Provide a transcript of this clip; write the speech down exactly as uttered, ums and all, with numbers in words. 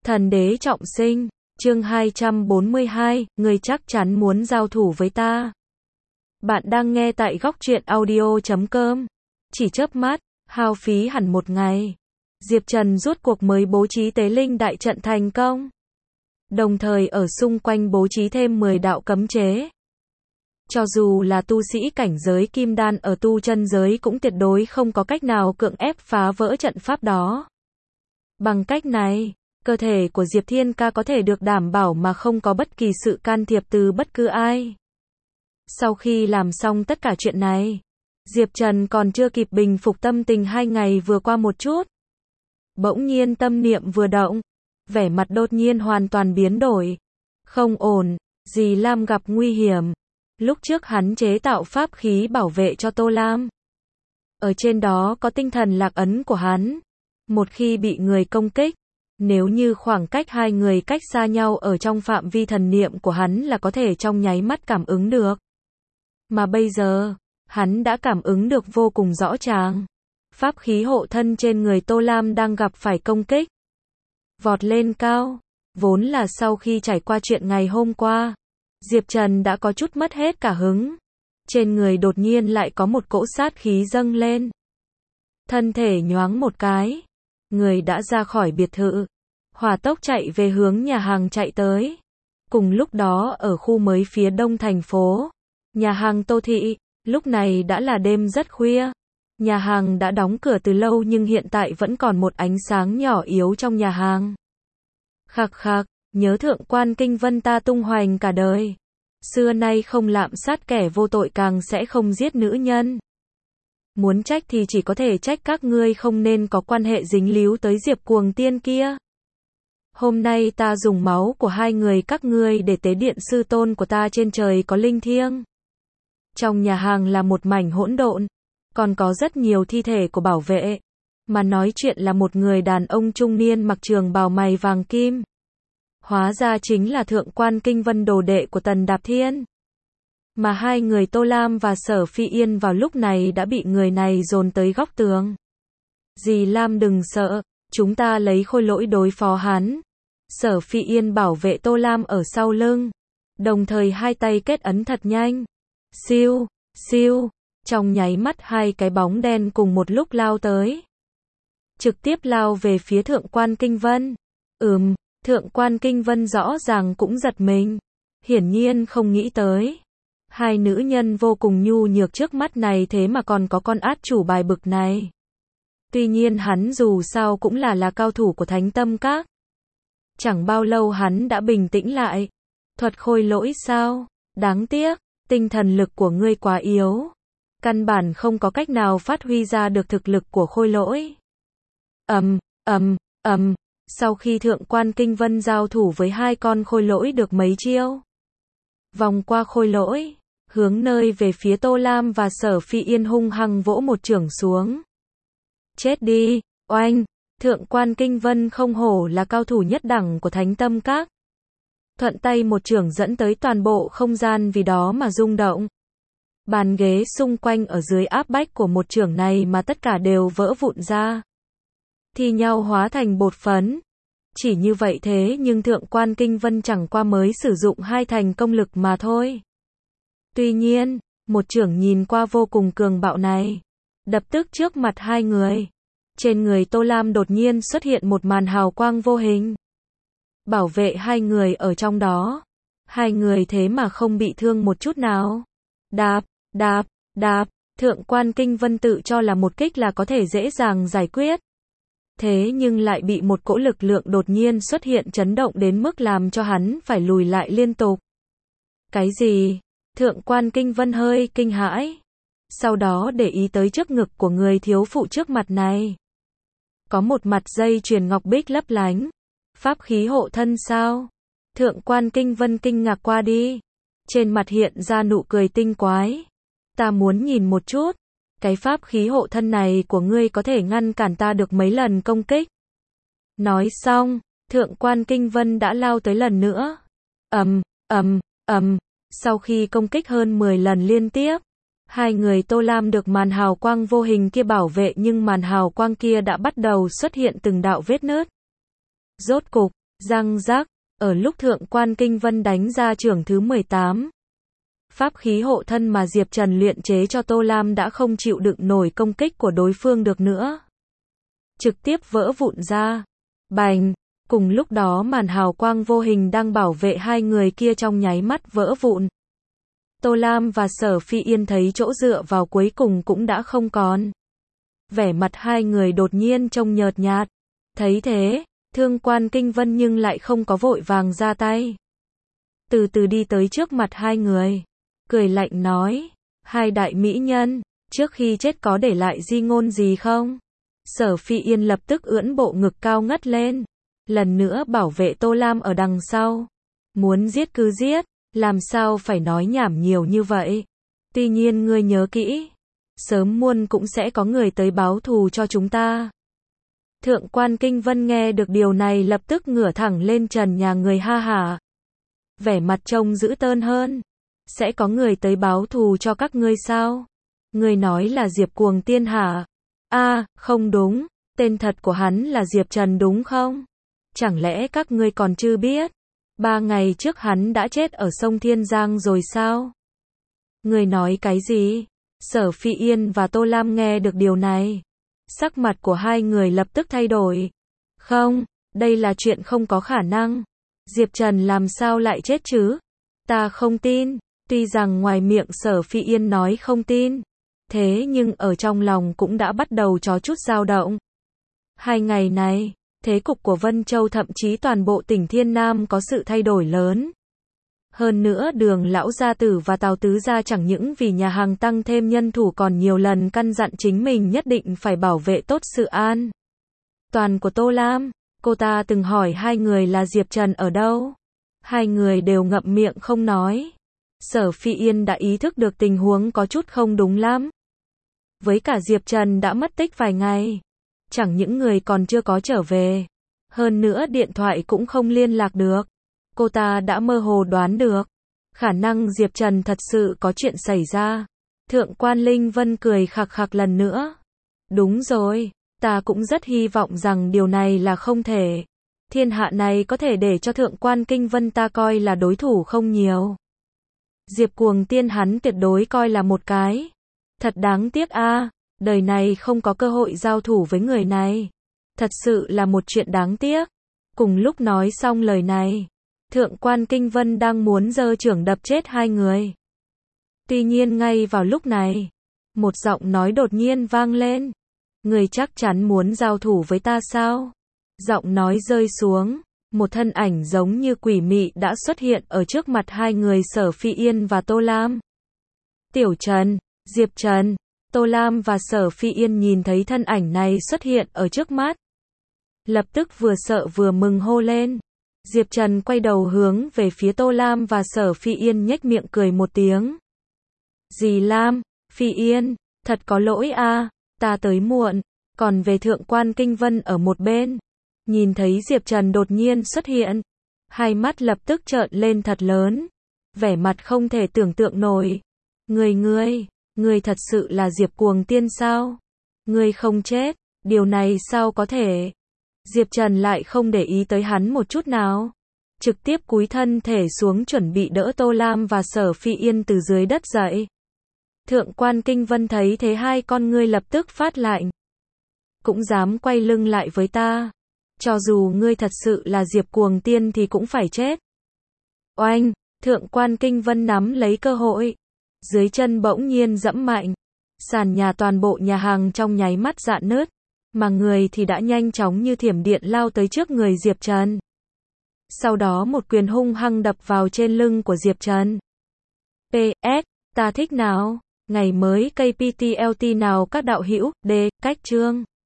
Thần đế trọng sinh, chương hai trăm bốn mươi hai, người chắc chắn muốn giao thủ với ta. Bạn đang nghe tại góc truyện audio chấm com. Chỉ chớp mắt, hao phí hẳn một ngày. Diệp Trần rốt cuộc mới bố trí tế linh đại trận thành công. Đồng thời ở xung quanh bố trí thêm mười đạo cấm chế. Cho dù là tu sĩ cảnh giới kim đan ở tu chân giới cũng tuyệt đối không có cách nào cưỡng ép phá vỡ trận pháp đó. Bằng cách này, cơ thể của Diệp Thiên Ca có thể được đảm bảo mà không có bất kỳ sự can thiệp từ bất cứ ai. Sau khi làm xong tất cả chuyện này, Diệp Trần còn chưa kịp bình phục tâm tình hai ngày vừa qua một chút. Bỗng nhiên tâm niệm vừa động, vẻ mặt đột nhiên hoàn toàn biến đổi. Không ổn, dì Lam gặp nguy hiểm. Lúc trước hắn chế tạo pháp khí bảo vệ cho Tô Lam. Ở trên đó có tinh thần lạc ấn của hắn. Một khi bị người công kích, nếu như khoảng cách hai người cách xa nhau ở trong phạm vi thần niệm của hắn là có thể trong nháy mắt cảm ứng được. Mà bây giờ, hắn đã cảm ứng được vô cùng rõ ràng. Pháp khí hộ thân trên người Tô Lam đang gặp phải công kích. Vọt lên cao, vốn là sau khi trải qua chuyện ngày hôm qua, Diệp Trần đã có chút mất hết cả hứng. Trên người đột nhiên lại có một cỗ sát khí dâng lên. Thân thể nhoáng một cái, người đã ra khỏi biệt thự, hỏa tốc chạy về hướng nhà hàng chạy tới. Cùng lúc đó ở khu mới phía đông thành phố, nhà hàng Tô Thị, lúc này đã là đêm rất khuya. Nhà hàng đã đóng cửa từ lâu nhưng hiện tại vẫn còn một ánh sáng nhỏ yếu trong nhà hàng. Khạc khạc, nhớ thượng quan Kinh Vân ta tung hoành cả đời. Xưa nay không lạm sát kẻ vô tội càng sẽ không giết nữ nhân. Muốn trách thì chỉ có thể trách các ngươi không nên có quan hệ dính líu tới Diệp Cuồng Tiên kia. Hôm nay ta dùng máu của hai người các ngươi để tế điện sư tôn của ta trên trời có linh thiêng. Trong nhà hàng là một mảnh hỗn độn, còn có rất nhiều thi thể của bảo vệ. Mà nói chuyện là một người đàn ông trung niên mặc trường bào mày vàng kim. Hóa ra chính là thượng quan Kinh Vân đồ đệ của Tần Đạp Thiên. Mà hai người Tô Lam và Sở Phi Yên vào lúc này đã bị người này dồn tới góc tường. Dì Lam đừng sợ, chúng ta lấy khôi lỗi đối phó hắn. Sở Phi Yên bảo vệ Tô Lam ở sau lưng. Đồng thời hai tay kết ấn thật nhanh. Siêu, siêu, trong nháy mắt hai cái bóng đen cùng một lúc lao tới. Trực tiếp lao về phía thượng quan Kinh Vân. Ừm, thượng quan Kinh Vân rõ ràng cũng giật mình. Hiển nhiên không nghĩ tới. Hai nữ nhân vô cùng nhu nhược trước mắt này thế mà còn có con át chủ bài bực này. Tuy nhiên hắn dù sao cũng là là cao thủ của Thánh Tâm Các. Chẳng bao lâu hắn đã bình tĩnh lại. Thuật khôi lỗi sao? Đáng tiếc, tinh thần lực của ngươi quá yếu. Căn bản không có cách nào phát huy ra được thực lực của khôi lỗi. Ầm, ầm, ầm, sau khi thượng quan Kinh Vân giao thủ với hai con khôi lỗi được mấy chiêu. Vòng qua khôi lỗi, hướng nơi về phía Tô Lam và Sở Phi Yên hung hăng vỗ một chưởng xuống. Chết đi, oanh, thượng quan Kinh Vân không hổ là cao thủ nhất đẳng của Thánh Tâm Các. Thuận tay một chưởng dẫn tới toàn bộ không gian vì đó mà rung động. Bàn ghế xung quanh ở dưới áp bách của một chưởng này mà tất cả đều vỡ vụn ra. Thi nhau hóa thành bột phấn. Chỉ như vậy thế nhưng thượng quan Kinh Vân chẳng qua mới sử dụng hai thành công lực mà thôi. Tuy nhiên, một chưởng nhìn qua vô cùng cường bạo này, đập tức trước mặt hai người. Trên người Tô Lam đột nhiên xuất hiện một màn hào quang vô hình. Bảo vệ hai người ở trong đó. Hai người thế mà không bị thương một chút nào. Đạp, đạp, đạp, thượng quan Kinh Vân tự cho là một kích là có thể dễ dàng giải quyết. Thế nhưng lại bị một cỗ lực lượng đột nhiên xuất hiện chấn động đến mức làm cho hắn phải lùi lại liên tục. Cái gì? Thượng quan Kinh Vân hơi kinh hãi. Sau đó để ý tới trước ngực của người thiếu phụ trước mặt này. Có một mặt dây chuyền ngọc bích lấp lánh. Pháp khí hộ thân sao? Thượng quan Kinh Vân kinh ngạc qua đi. Trên mặt hiện ra nụ cười tinh quái. Ta muốn nhìn một chút. Cái pháp khí hộ thân này của ngươi có thể ngăn cản ta được mấy lần công kích. Nói xong, thượng quan Kinh Vân đã lao tới lần nữa. Ầm, ầm, ầm, sau khi công kích hơn mười lần liên tiếp, hai người Tô Lam được màn hào quang vô hình kia bảo vệ nhưng màn hào quang kia đã bắt đầu xuất hiện từng đạo vết nứt. Rốt cục, Răng rác, ở lúc Thượng quan Kinh Vân đánh ra chưởng thứ mười tám. Pháp khí hộ thân mà Diệp Trần luyện chế cho Tô Lam đã không chịu đựng nổi công kích của đối phương được nữa. Trực tiếp vỡ vụn ra. Bành! Cùng lúc đó màn hào quang vô hình đang bảo vệ hai người kia trong nháy mắt vỡ vụn. Tô Lam và Sở Phi Yên thấy chỗ dựa vào cuối cùng cũng đã không còn. Vẻ mặt hai người đột nhiên trông nhợt nhạt. Thấy thế, Thượng quan Kinh Vân nhưng lại không có vội vàng ra tay. Từ từ đi tới trước mặt hai người. Cười lạnh nói, hai đại mỹ nhân, trước khi chết có để lại di ngôn gì không? Sở Phi Yên lập tức ưỡn bộ ngực cao ngất lên. Lần nữa bảo vệ Tô Lam ở đằng sau. Muốn giết cứ giết, làm sao phải nói nhảm nhiều như vậy. Tuy nhiên ngươi nhớ kỹ, sớm muộn cũng sẽ có người tới báo thù cho chúng ta. Thượng quan Kinh Vân nghe được điều này lập tức ngửa thẳng lên trần nhà người ha hả. Vẻ mặt trông dữ tợn hơn. Sẽ có người tới báo thù cho các ngươi sao? Ngươi nói là Diệp Cuồng Tiên hả? A, à, không đúng, tên thật của hắn là Diệp Trần đúng không? Chẳng lẽ các ngươi còn chưa biết? Ba ngày trước hắn đã chết ở sông Thiên Giang rồi sao? Ngươi nói cái gì? Sở Phi Yên và Tô Lam nghe được điều này. Sắc mặt của hai người lập tức thay đổi. Không, đây là chuyện không có khả năng. Diệp Trần làm sao lại chết chứ? Ta không tin. Tuy rằng ngoài miệng Sở Phi Yên nói không tin, thế nhưng ở trong lòng cũng đã bắt đầu có chút dao động. Hai ngày này, thế cục của Vân Châu thậm chí toàn bộ tỉnh Thiên Nam có sự thay đổi lớn. Hơn nữa Đường lão gia tử và Tào tứ gia chẳng những vì nhà hàng tăng thêm nhân thủ còn nhiều lần căn dặn chính mình nhất định phải bảo vệ tốt sự an toàn của Tô Lam. Cô ta từng hỏi hai người là Diệp Trần ở đâu. Hai người đều ngậm miệng không nói. Sở Phi Yên đã ý thức được tình huống có chút không đúng lắm. Với cả Diệp Trần đã mất tích vài ngày. Chẳng những người còn chưa có trở về. Hơn nữa điện thoại cũng không liên lạc được. Cô ta đã mơ hồ đoán được. Khả năng Diệp Trần thật sự có chuyện xảy ra. Thượng quan Linh Vân cười khặc khặc lần nữa. Đúng rồi, ta cũng rất hy vọng rằng điều này là không thể. Thiên hạ này có thể để cho Thượng quan Kinh Vân ta coi là đối thủ không nhiều. Diệp Cuồng Tiên hắn tuyệt đối coi là một cái. Thật đáng tiếc a, à, đời này không có cơ hội giao thủ với người này. Thật sự là một chuyện đáng tiếc. Cùng lúc nói xong lời này, Thượng quan Kinh Vân đang muốn giơ chưởng đập chết hai người. Tuy nhiên ngay vào lúc này, một giọng nói đột nhiên vang lên. Người chắc chắn muốn giao thủ với ta sao? Giọng nói rơi xuống. Một thân ảnh giống như quỷ mị đã xuất hiện ở trước mặt hai người Sở Phi Yên và Tô Lam. Tiểu Trần, Diệp Trần, Tô Lam và Sở Phi Yên nhìn thấy thân ảnh này xuất hiện ở trước mắt. Lập tức vừa sợ vừa mừng hô lên. Diệp Trần quay đầu hướng về phía Tô Lam và Sở Phi Yên nhếch miệng cười một tiếng. Dì Lam, Phi Yên, thật có lỗi a, à, ta tới muộn. Còn về Thượng quan Kinh Vân ở một bên. Nhìn thấy Diệp Trần đột nhiên xuất hiện, hai mắt lập tức trợn lên thật lớn, vẻ mặt không thể tưởng tượng nổi. Ngươi ngươi, ngươi thật sự là Diệp Cuồng Tiên sao? Ngươi không chết, điều này sao có thể? Diệp Trần lại không để ý tới hắn một chút nào, trực tiếp cúi thân thể xuống chuẩn bị đỡ Tô Lam và Sở Phi Yên từ dưới đất dậy. Thượng quan Kinh Vân thấy thế hai con ngươi lập tức phát lạnh. Cũng dám quay lưng lại với ta? Cho dù ngươi thật sự là Diệp Cuồng Tiên thì cũng phải chết. Oanh, Thượng quan Kinh Vân nắm lấy cơ hội. Dưới chân bỗng nhiên dẫm mạnh. Sàn nhà toàn bộ nhà hàng trong nháy mắt rạn nứt. Mà người thì đã nhanh chóng như thiểm điện lao tới trước người Diệp Trần. Sau đó một quyền hung hăng đập vào trên lưng của Diệp Trần. pê ét, ta thích nào? Ngày mới cây pê tê lờ tê nào các đạo hữu, D, cách chương.